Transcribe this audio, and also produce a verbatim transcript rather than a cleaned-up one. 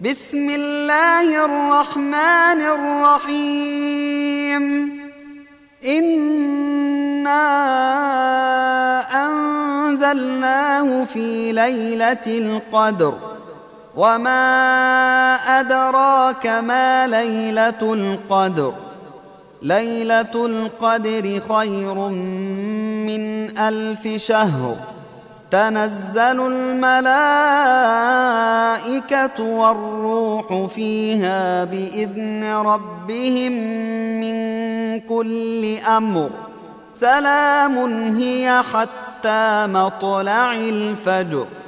بسم الله الرحمن الرحيم. إنا أنزلناه في ليلة القدر، وما أدراك ما ليلة القدر. ليلة القدر خير من ألف شهر. تنزل الملائكة والروح فيها بإذن ربهم من كل أمر. سلام هي حتى مطلع الفجر.